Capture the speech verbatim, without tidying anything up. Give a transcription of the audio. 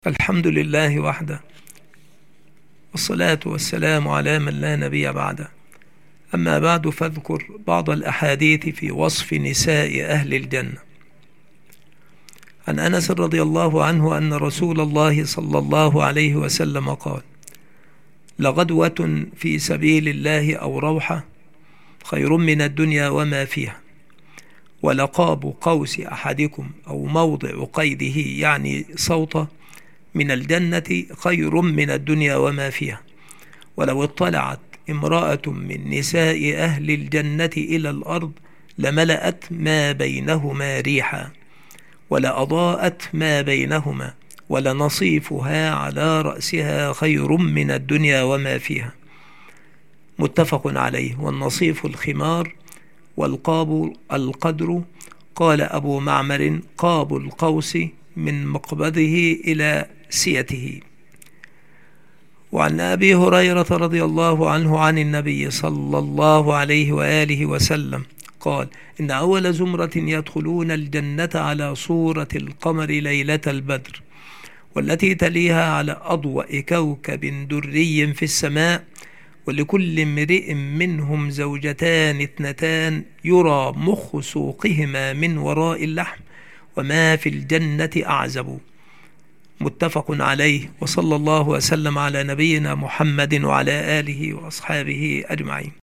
الحمد لله وحده، والصلاة والسلام على من لا نبي بعده. أما بعد، فاذكر بعض الأحاديث في وصف نساء أهل الجنة. عن أنس رضي الله عنه أن رسول الله صلى الله عليه وسلم قال: لغدوة في سبيل الله أو روحة خير من الدنيا وما فيها، ولقاب قوس أحدكم أو موضع قيده يعني صوته من الجنة خير من الدنيا وما فيها. ولو اطلعت امرأة من نساء أهل الجنة إلى الأرض لملأت ما بينهما ريحا، ولأضاءت ما بينهما، ولنصيفها على رأسها خير من الدنيا وما فيها. متفق عليه. والنصيف الخمار، والقاب القدر. قال أبو معمر: قاب القوس من مقبضه إلى سيته. وعن أبي هريرة رضي الله عنه عن النبي صلى الله عليه وآله وسلم قال: إن أول زمرة يدخلون الجنة على صورة القمر ليلة البدر، والتي تليها على أضوأ كوكب دري في السماء، ولكل امرئ منهم زوجتان اثنتان يرى مخ سوقهما من وراء اللحم، وما في الجنة أعزب. متفق عليه. وصلى الله وسلم على نبينا محمد وعلى آله وأصحابه أجمعين.